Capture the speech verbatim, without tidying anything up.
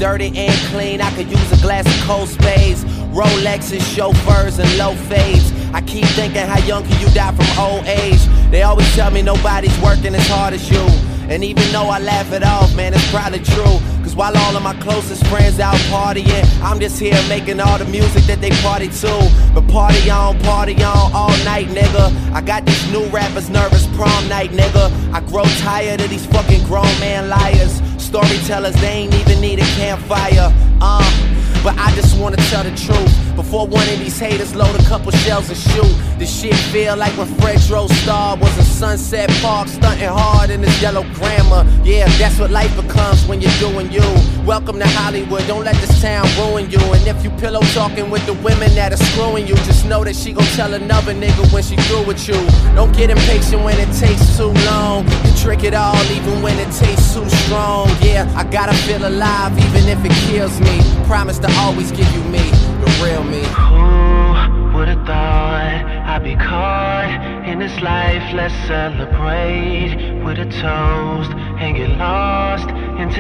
dirty and clean, I could use a glass of cold spades. Rolexes, chauffeurs, and low fades. I keep thinking, how young can you die from old age? They always tell me nobody's working as hard as you. And even though I laugh it off, man, it's probably true. Cause while all of my closest friends out partying, I'm just here making all the music that they party to. But party on, party on all night, nigga. I got these new rappers nervous prom night, nigga. I grow tired of these fucking grown man liars. Storytellers, they ain't even need a campfire. Uh But I just wanna tell the truth before one of these haters load a couple shells and shoot. This shit feel like when Fred Star was in Sunset Park stunting hard in his yellow Grammar. Yeah, that's what life becomes when you're doing you. Welcome to Hollywood, don't let this town ruin you. And if you pillow talking with the women that are screwing you, just know that she gon' tell another nigga when she through with you. Don't get impatient when it takes too long. You trick it all even when it tastes too strong. Yeah, I gotta feel alive even if it kills me. Promise to always give you me, the real me. Who would've thought I'd be caught in this life? Let's celebrate with a toast and get lost into